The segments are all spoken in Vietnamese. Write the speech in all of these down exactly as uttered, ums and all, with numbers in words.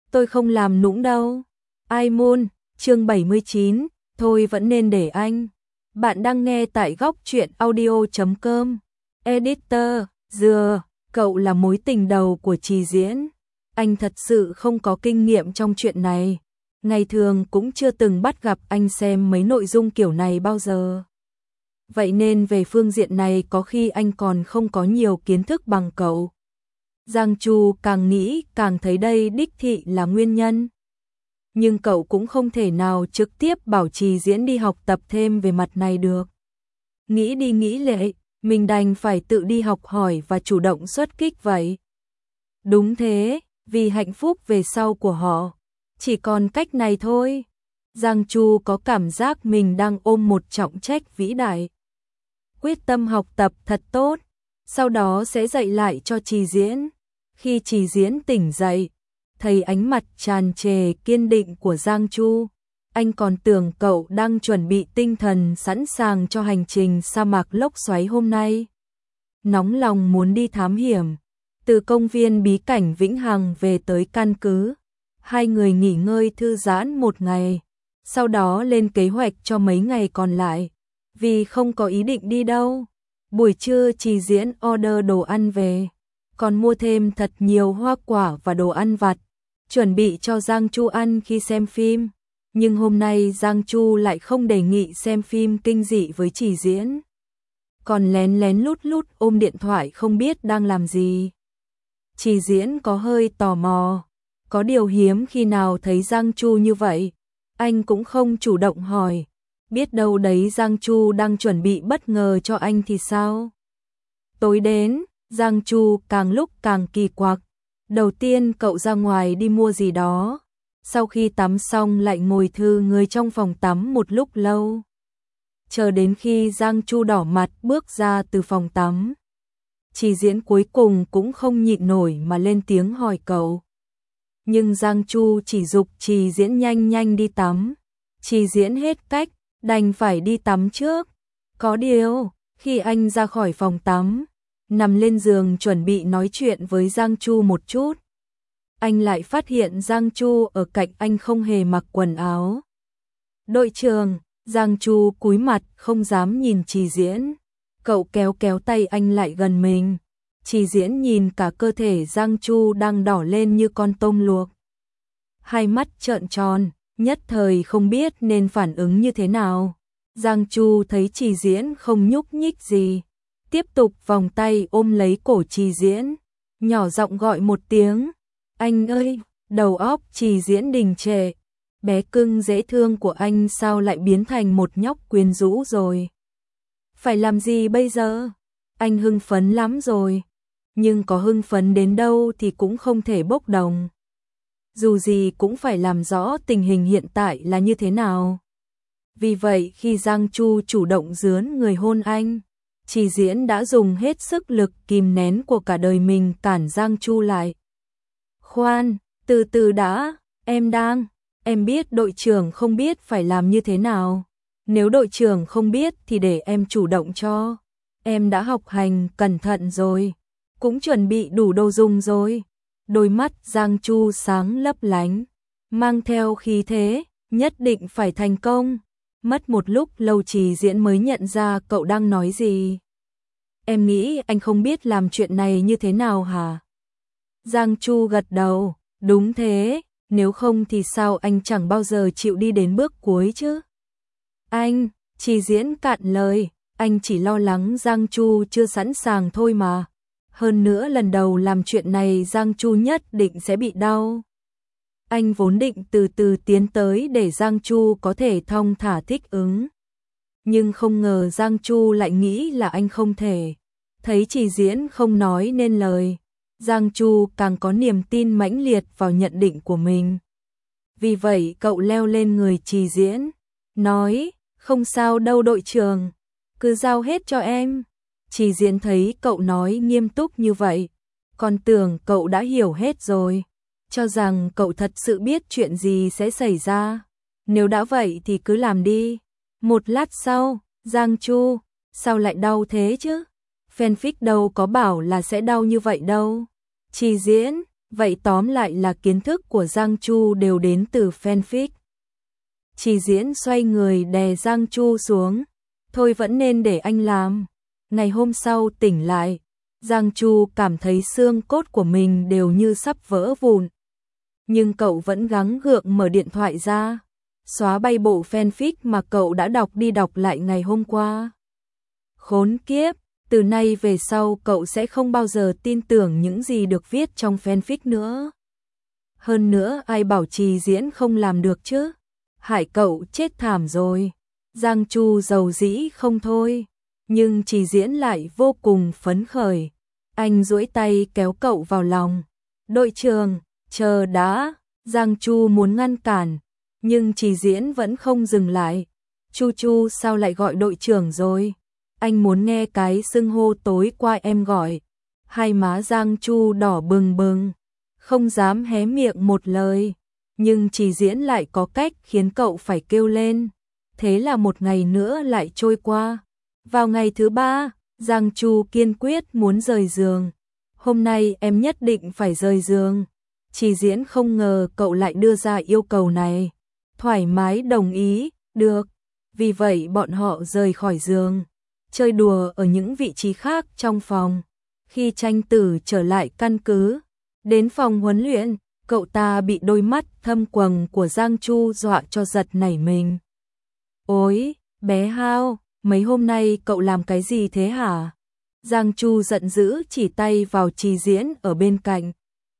tôi không làm nũng đâu. Ai môn, chương bảy mươi chín, thôi vẫn nên để anh. Bạn đang nghe tại góc truyện audio chấm com. Editor, dừa, cậu là mối tình đầu của Trì Diễn. Anh thật sự không có kinh nghiệm trong chuyện này. Ngày thường cũng chưa từng bắt gặp anh xem mấy nội dung kiểu này bao giờ. Vậy nên về phương diện này có khi anh còn không có nhiều kiến thức bằng cậu. Giang Chu càng nghĩ càng thấy đây đích thị là nguyên nhân. Nhưng cậu cũng không thể nào trực tiếp bảo Trì Diễn đi học tập thêm về mặt này được. Nghĩ đi nghĩ lại, mình đành phải tự đi học hỏi và chủ động xuất kích vậy. Đúng thế, vì hạnh phúc về sau của họ, chỉ còn cách này thôi. Giang Chu có cảm giác mình đang ôm một trọng trách vĩ đại. Quyết tâm học tập thật tốt, sau đó sẽ dạy lại cho Trì Diễn. Khi Trì Diễn tỉnh dậy, thấy ánh mặt tràn trề kiên định của Giang Chu, anh còn tưởng cậu đang chuẩn bị tinh thần sẵn sàng cho hành trình sa mạc lốc xoáy hôm nay. Nóng lòng muốn đi thám hiểm, từ công viên bí cảnh Vĩnh Hằng về tới căn cứ, hai người nghỉ ngơi thư giãn một ngày, sau đó lên kế hoạch cho mấy ngày còn lại, vì không có ý định đi đâu. Buổi trưa Trì Diễn order đồ ăn về, còn mua thêm thật nhiều hoa quả và đồ ăn vặt, chuẩn bị cho Giang Chu ăn khi xem phim. Nhưng hôm nay Giang Chu lại không đề nghị xem phim kinh dị với Trì Diễn, còn lén lén lút lút ôm điện thoại không biết đang làm gì. Trì Diễn có hơi tò mò, có điều hiếm khi nào thấy Giang Chu như vậy, anh cũng không chủ động hỏi, biết đâu đấy Giang Chu đang chuẩn bị bất ngờ cho anh thì sao. Tối đến, Giang Chu càng lúc càng kỳ quặc. Đầu tiên cậu ra ngoài đi mua gì đó, sau khi tắm xong lại ngồi thư người trong phòng tắm một lúc lâu. Chờ đến khi Giang Chu đỏ mặt bước ra từ phòng tắm, Trì Diễn cuối cùng cũng không nhịn nổi mà lên tiếng hỏi cậu. Nhưng Giang Chu chỉ giục Trì Diễn nhanh nhanh đi tắm. Trì Diễn hết cách, đành phải đi tắm trước. Có điều, khi anh ra khỏi phòng tắm, nằm lên giường chuẩn bị nói chuyện với Giang Chu một chút, anh lại phát hiện Giang Chu ở cạnh anh không hề mặc quần áo. Đội trưởng, Giang Chu cúi mặt không dám nhìn Trì Diễn. Cậu kéo kéo tay anh lại gần mình. Trì Diễn nhìn cả cơ thể Giang Chu đang đỏ lên như con tôm luộc. Hai mắt trợn tròn, nhất thời không biết nên phản ứng như thế nào. Giang Chu thấy Trì Diễn không nhúc nhích gì, tiếp tục vòng tay ôm lấy cổ Trì Diễn, nhỏ giọng gọi một tiếng. Anh ơi, đầu óc Trì Diễn đình trệ. Bé cưng dễ thương của anh sao lại biến thành một nhóc quyến rũ rồi? Phải làm gì bây giờ? Anh hưng phấn lắm rồi. Nhưng có hưng phấn đến đâu thì cũng không thể bốc đồng. Dù gì cũng phải làm rõ tình hình hiện tại là như thế nào. Vì vậy khi Giang Chu chủ động dướn người hôn anh, Trì Diễn đã dùng hết sức lực kìm nén của cả đời mình cản Giang Chu lại. Khoan, từ từ đã, em đang, em biết đội trưởng không biết phải làm như thế nào. Nếu đội trưởng không biết thì để em chủ động cho. Em đã học hành cẩn thận rồi, cũng chuẩn bị đủ đồ dùng rồi. Đôi mắt Giang Chu sáng lấp lánh, mang theo khí thế, nhất định phải thành công. Mất một lúc lâu Trì Diễn mới nhận ra cậu đang nói gì. Em nghĩ anh không biết làm chuyện này như thế nào hả? Giang Chu gật đầu, đúng thế, nếu không thì sao anh chẳng bao giờ chịu đi đến bước cuối chứ? Anh, Trì Diễn cạn lời, anh chỉ lo lắng Giang Chu chưa sẵn sàng thôi mà. Hơn nữa lần đầu làm chuyện này Giang Chu nhất định sẽ bị đau. Anh vốn định từ từ tiến tới để Giang Chu có thể thong thả thích ứng. Nhưng không ngờ Giang Chu lại nghĩ là anh không thể. Thấy Trì Diễn không nói nên lời, Giang Chu càng có niềm tin mãnh liệt vào nhận định của mình. Vì vậy cậu leo lên người Trì Diễn, nói, không sao đâu đội trưởng, cứ giao hết cho em. Trì Diễn thấy cậu nói nghiêm túc như vậy, còn tưởng cậu đã hiểu hết rồi, cho rằng cậu thật sự biết chuyện gì sẽ xảy ra. Nếu đã vậy thì cứ làm đi. Một lát sau, Giang Chu, sao lại đau thế chứ? Fanfic đâu có bảo là sẽ đau như vậy đâu. Trì Diễn, Vậy tóm lại là kiến thức của Giang Chu đều đến từ fanfic. Chỉ Diễn xoay người đè Giang Chu xuống. Thôi vẫn nên để anh làm. Ngày hôm sau tỉnh lại, Giang Chu cảm thấy xương cốt của mình đều như sắp vỡ vụn. Nhưng cậu vẫn gắng gượng mở điện thoại ra, xóa bay bộ fanfic mà cậu đã đọc đi đọc lại ngày hôm qua. Khốn kiếp, từ nay về sau cậu sẽ không bao giờ tin tưởng những gì được viết trong fanfic nữa. Hơn nữa ai bảo Chỉ Diễn không làm được chứ? Hại cậu chết thảm rồi. Giang Chu giàu dĩ không thôi, nhưng Chỉ Diễn lại vô cùng phấn khởi. Anh duỗi tay kéo cậu vào lòng. Đội trưởng, chờ đã. Giang Chu muốn ngăn cản, nhưng Chỉ Diễn vẫn không dừng lại. Chu Chu sao lại gọi đội trưởng rồi? Anh muốn nghe cái xưng hô tối qua em gọi. Hai má Giang Chu đỏ bừng bừng, không dám hé miệng một lời. Nhưng Chỉ Diễn lại có cách khiến cậu phải kêu lên. Thế là một ngày nữa lại trôi qua. Vào ngày thứ ba, Giang Chu kiên quyết muốn rời giường. Hôm nay em nhất định phải rời giường. Chỉ Diễn không ngờ cậu lại đưa ra yêu cầu này. Thoải mái đồng ý, được. Vì vậy bọn họ rời khỏi giường, chơi đùa ở những vị trí khác trong phòng. Khi Tranh Tử trở lại căn cứ, đến phòng huấn luyện, cậu ta bị đôi mắt thâm quầng của Giang Chu dọa cho giật nảy mình. Ôi, bé Hao, mấy hôm nay cậu làm cái gì thế hả? Giang Chu giận dữ chỉ tay vào Chỉ Diễn ở bên cạnh.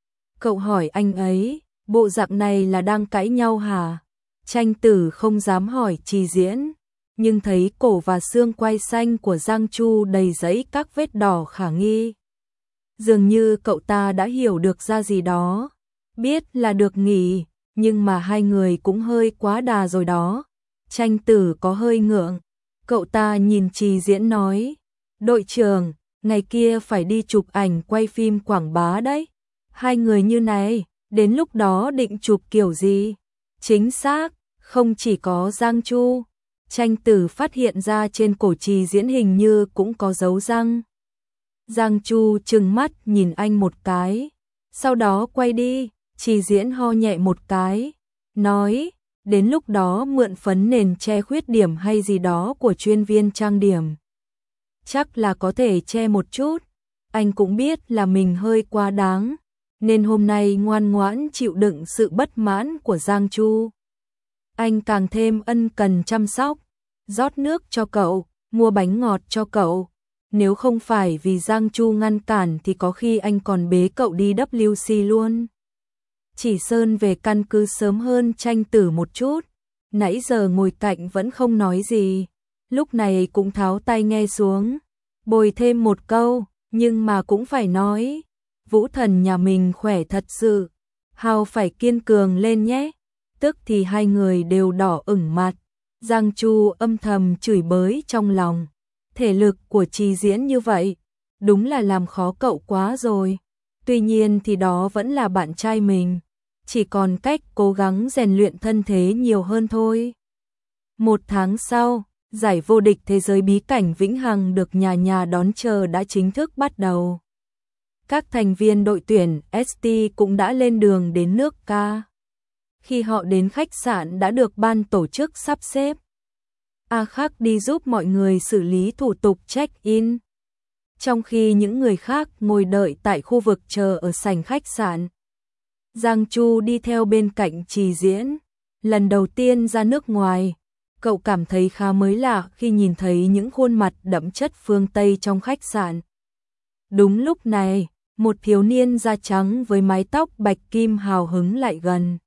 Cậu hỏi anh ấy, bộ dạng này là đang cãi nhau hả? Tranh Tử không dám hỏi Chỉ Diễn, nhưng thấy cổ và xương quai xanh của Giang Chu đầy dẫy các vết đỏ khả nghi. Dường như cậu ta đã hiểu được ra gì đó. Biết là được nghỉ, nhưng mà hai người cũng hơi quá đà rồi đó. Tranh Tử có hơi ngượng. Cậu ta nhìn Chỉ Diễn nói, đội trưởng, ngày kia phải đi chụp ảnh quay phim quảng bá đấy. Hai người như này, đến lúc đó định chụp kiểu gì? Chính xác, không chỉ có Giang Chu. Tranh Tử phát hiện ra trên cổ Chỉ Diễn hình như cũng có dấu răng. Giang Chu trừng mắt nhìn anh một cái, sau đó quay đi. Chỉ Diễn ho nhẹ một cái, nói, đến lúc đó mượn phấn nền che khuyết điểm hay gì đó của chuyên viên trang điểm. Chắc là có thể che một chút. Anh cũng biết là mình hơi quá đáng, nên hôm nay ngoan ngoãn chịu đựng sự bất mãn của Giang Chu. Anh càng thêm ân cần chăm sóc, rót nước cho cậu, mua bánh ngọt cho cậu. Nếu không phải vì Giang Chu ngăn cản thì có khi anh còn bế cậu đi W C luôn. Chỉ Sơn về căn cứ sớm hơn Tranh Tử một chút, nãy giờ ngồi cạnh vẫn không nói gì, lúc này cũng tháo tai nghe xuống, bồi thêm một câu, nhưng mà cũng phải nói, Vũ Thần nhà mình khỏe thật sự, Hao phải kiên cường lên nhé. Tức thì hai người đều đỏ ửng mặt. Giang Chu âm thầm chửi bới trong lòng, thể lực của Chỉ Diễn như vậy, đúng là làm khó cậu quá rồi. Tuy nhiên thì đó vẫn là bạn trai mình, chỉ còn cách cố gắng rèn luyện thân thế nhiều hơn thôi. Một tháng sau, giải vô địch thế giới bí cảnh Vĩnh Hằng được nhà nhà đón chờ đã chính thức bắt đầu. Các thành viên đội tuyển ét tê cũng đã lên đường đến nước Ca. Khi họ đến khách sạn đã được ban tổ chức sắp xếp, A Khắc đi giúp mọi người xử lý thủ tục check-in, trong khi những người khác ngồi đợi tại khu vực chờ ở sảnh khách sạn. Giang Chu đi theo bên cạnh Chỉ Diễn. Lần đầu tiên ra nước ngoài, cậu cảm thấy khá mới lạ khi nhìn thấy những khuôn mặt đậm chất phương Tây trong khách sạn. Đúng lúc này, một thiếu niên da trắng với mái tóc bạch kim hào hứng lại gần,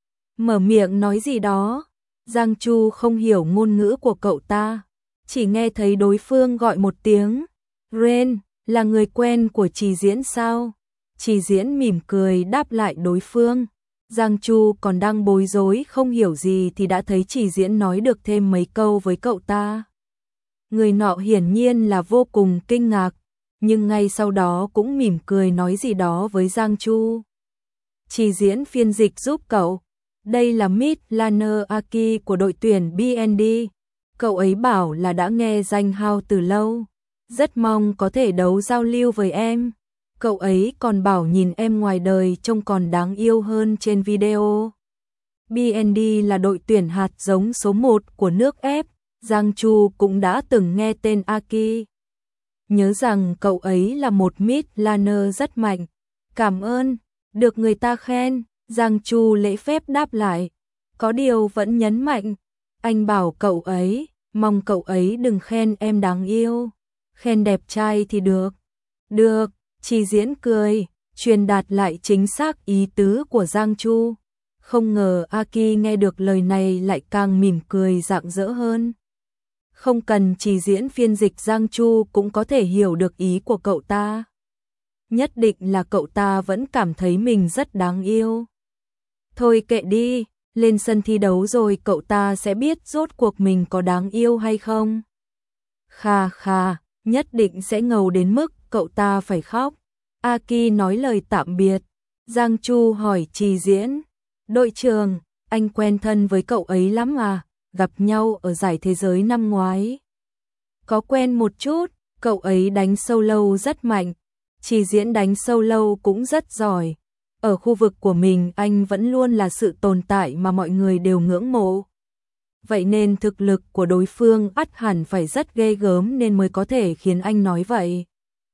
mở miệng nói gì đó. Giang Chu không hiểu ngôn ngữ của cậu ta, chỉ nghe thấy đối phương gọi một tiếng, Ren, là người quen của Chỉ Diễn sao? Chỉ Diễn mỉm cười đáp lại đối phương. Giang Chu còn đang bối rối không hiểu gì thì đã thấy Chỉ Diễn nói được thêm mấy câu với cậu ta. Người nọ hiển nhiên là vô cùng kinh ngạc, nhưng ngay sau đó cũng mỉm cười nói gì đó với Giang Chu. Chỉ Diễn phiên dịch giúp cậu. Đây là Mid Lanner Aki của đội tuyển bê en đê. Cậu ấy bảo là đã nghe danh Hao từ lâu, rất mong có thể đấu giao lưu với em. Cậu ấy còn bảo nhìn em ngoài đời trông còn đáng yêu hơn trên video. bê en đê là đội tuyển hạt giống số một của nước F, Giang Chu cũng đã từng nghe tên Aki. Nhớ rằng cậu ấy là một mid laner rất mạnh. Cảm ơn, được người ta khen, Giang Chu lễ phép đáp lại. Có điều vẫn nhấn mạnh, anh bảo cậu ấy, mong cậu ấy đừng khen em đáng yêu. Khen đẹp trai thì được. Được, Chi Diễn cười, truyền đạt lại chính xác ý tứ của Giang Chu. Không ngờ Aki nghe được lời này lại càng mỉm cười rạng rỡ hơn. Không cần Chi Diễn phiên dịch, Giang Chu cũng có thể hiểu được ý của cậu ta. Nhất định là cậu ta vẫn cảm thấy mình rất đáng yêu. Thôi kệ đi, lên sân thi đấu rồi cậu ta sẽ biết rốt cuộc mình có đáng yêu hay không. Kha kha, nhất định sẽ ngầu đến mức cậu ta phải khóc. Aki nói lời tạm biệt. Giang Chu hỏi Chi Diễn, đội trưởng, anh quen thân với cậu ấy lắm à, gặp nhau ở giải thế giới năm ngoái. Có quen một chút, cậu ấy đánh solo rất mạnh. Chi Diễn đánh solo cũng rất giỏi. Ở khu vực của mình anh vẫn luôn là sự tồn tại mà mọi người đều ngưỡng mộ. Vậy nên thực lực của đối phương ắt hẳn phải rất ghê gớm nên mới có thể khiến anh nói vậy.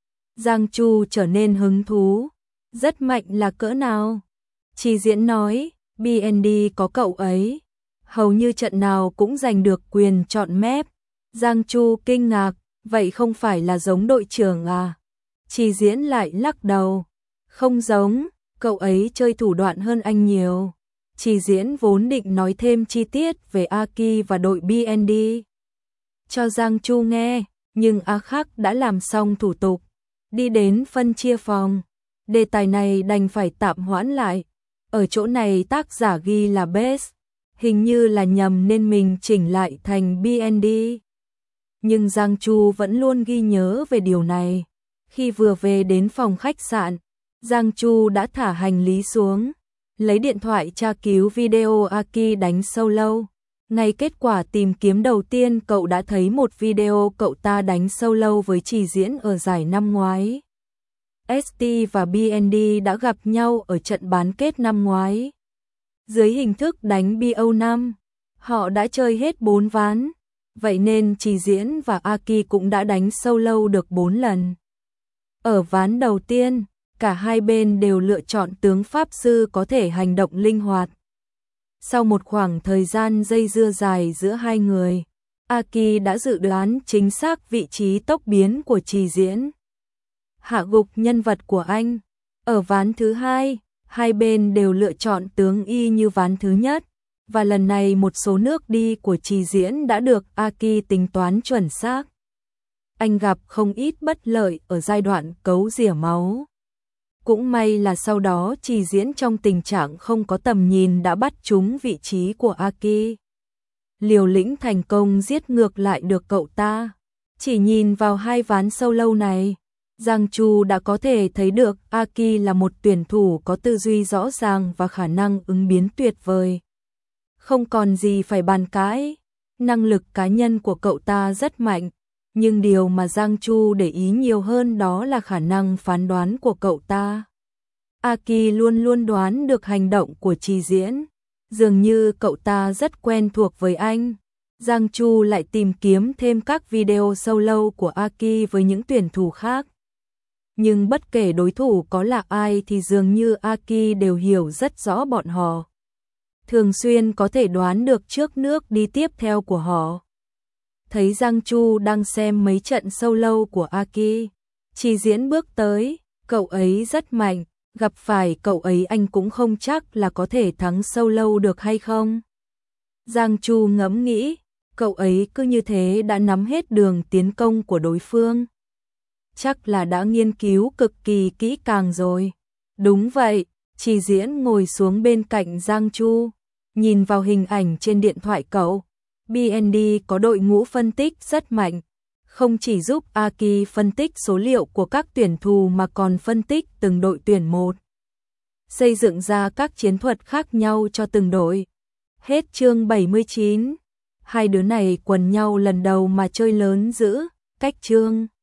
Giang Chu trở nên hứng thú. Rất mạnh là cỡ nào? Chi Diễn nói, bê en đê có cậu ấy. Hầu như trận nào cũng giành được quyền chọn map. Giang Chu kinh ngạc, vậy không phải là giống đội trưởng à? Chi Diễn lại lắc đầu. Không giống, cậu ấy chơi thủ đoạn hơn anh nhiều. Chi Diễn vốn định nói thêm chi tiết về Aki và đội bê en đê cho Giang Chu nghe, nhưng A Khắc đã làm xong thủ tục, đi đến phân chia phòng. Đề tài này đành phải tạm hoãn lại. Ở chỗ này tác giả ghi là base, hình như là nhầm nên mình chỉnh lại thành bê en đê. Nhưng Giang Chu vẫn luôn ghi nhớ về điều này. Khi vừa về đến phòng khách sạn, Giang Chu đã thả hành lý xuống, lấy điện thoại tra cứu video Aki đánh solo. Ngay kết quả tìm kiếm đầu tiên cậu đã thấy một video cậu ta đánh solo với Chi Diễn ở giải năm ngoái. ét tê và bê en đê đã gặp nhau ở trận bán kết năm ngoái. Dưới hình thức đánh bê o năm, họ đã chơi hết bốn ván. Vậy nên Chi Diễn và Aki cũng đã đánh solo được bốn lần. Ở ván đầu tiên, cả hai bên đều lựa chọn tướng Pháp Sư có thể hành động linh hoạt. Sau một khoảng thời gian dây dưa dài giữa hai người, Aki đã dự đoán chính xác vị trí tốc biến của Chi Diễn. Hạ gục nhân vật của anh. Ở ván thứ hai, hai bên đều lựa chọn tướng y như ván thứ nhất, và lần này một số nước đi của Chi Diễn đã được Aki tính toán chuẩn xác. Anh gặp không ít bất lợi ở giai đoạn cấu rỉa máu. Cũng may là sau đó Chi Diễn trong tình trạng không có tầm nhìn đã bắt trúng vị trí của Aki. Liều lĩnh thành công giết ngược lại được cậu ta. Chỉ nhìn vào hai ván solo này, Giang Chu đã có thể thấy được Aki là một tuyển thủ có tư duy rõ ràng và khả năng ứng biến tuyệt vời. Không còn gì phải bàn cãi, năng lực cá nhân của cậu ta rất mạnh, nhưng điều mà Giang Chu để ý nhiều hơn đó là khả năng phán đoán của cậu ta. Aki luôn luôn đoán được hành động của Chi Diễn, dường như cậu ta rất quen thuộc với anh. Giang Chu lại tìm kiếm thêm các video solo của Aki với những tuyển thủ khác. Nhưng bất kể đối thủ có là ai thì dường như Aki đều hiểu rất rõ bọn họ. Thường xuyên có thể đoán được trước nước đi tiếp theo của họ. Thấy Giang Chu đang xem mấy trận solo của Aki, Chi Diễn bước tới, cậu ấy rất mạnh, gặp phải cậu ấy anh cũng không chắc là có thể thắng solo được hay không. Giang Chu ngẫm nghĩ, cậu ấy cứ như thế đã nắm hết đường tiến công của đối phương. Chắc là đã nghiên cứu cực kỳ kỹ càng rồi. Đúng vậy, Chi Diễn ngồi xuống bên cạnh Giang Chu, nhìn vào hình ảnh trên điện thoại cậu. bê en đê có đội ngũ phân tích rất mạnh, không chỉ giúp Aki phân tích số liệu của các tuyển thủ mà còn phân tích từng đội tuyển một, xây dựng ra các chiến thuật khác nhau cho từng đội. Hết chương bảy mươi chín. Hai đứa này quần nhau lần đầu mà chơi lớn dữ, cách chương